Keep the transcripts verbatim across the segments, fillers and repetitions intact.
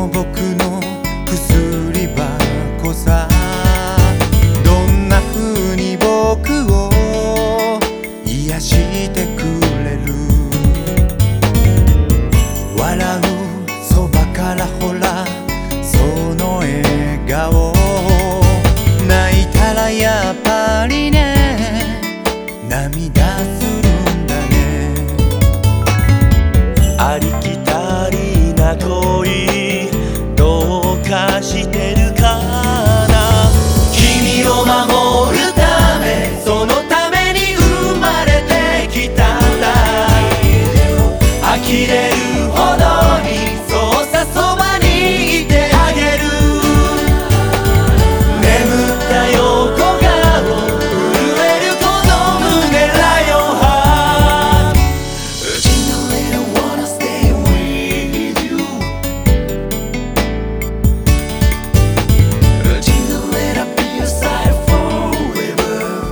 の僕の薬箱さ、どんな風に僕を癒してくれる。笑うそばからほらその笑顔、泣いたらやっぱりね涙するんだね。 ありきたりな恋どうかしてるかな。君を守るため、そのために生まれてきたんだ。呆れるほどにそうさそばにいてあげる。眠った横顔震えるこの胸ライオンハート。Jingle I wanna stay with you. Jingle I'll be your side forever.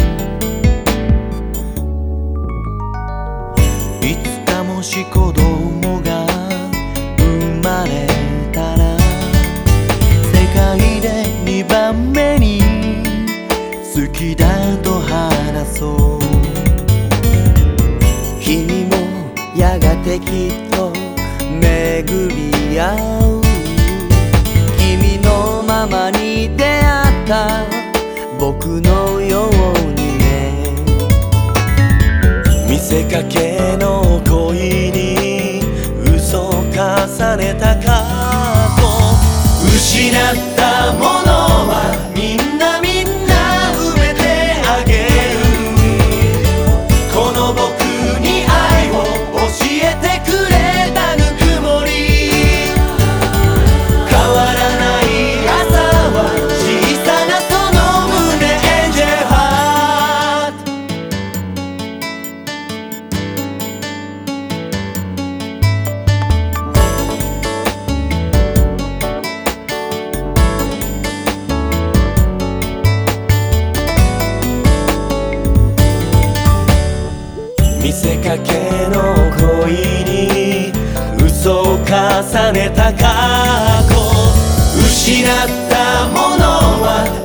いつかもし子供が生まれたら、世界でにばんめに好きだと話そう。君もやがてきっと巡り合う。君のままに出会った僕のようにね。見せかけの恋に嘘を重ねた過去、失ったものはみんなみんな埋めてあげる。この僕に愛を教えてくれたぬくもり、変わらない朝は小さなその胸エンジェルハート。見せかけの恋に嘘を重ねた過去、失ったものは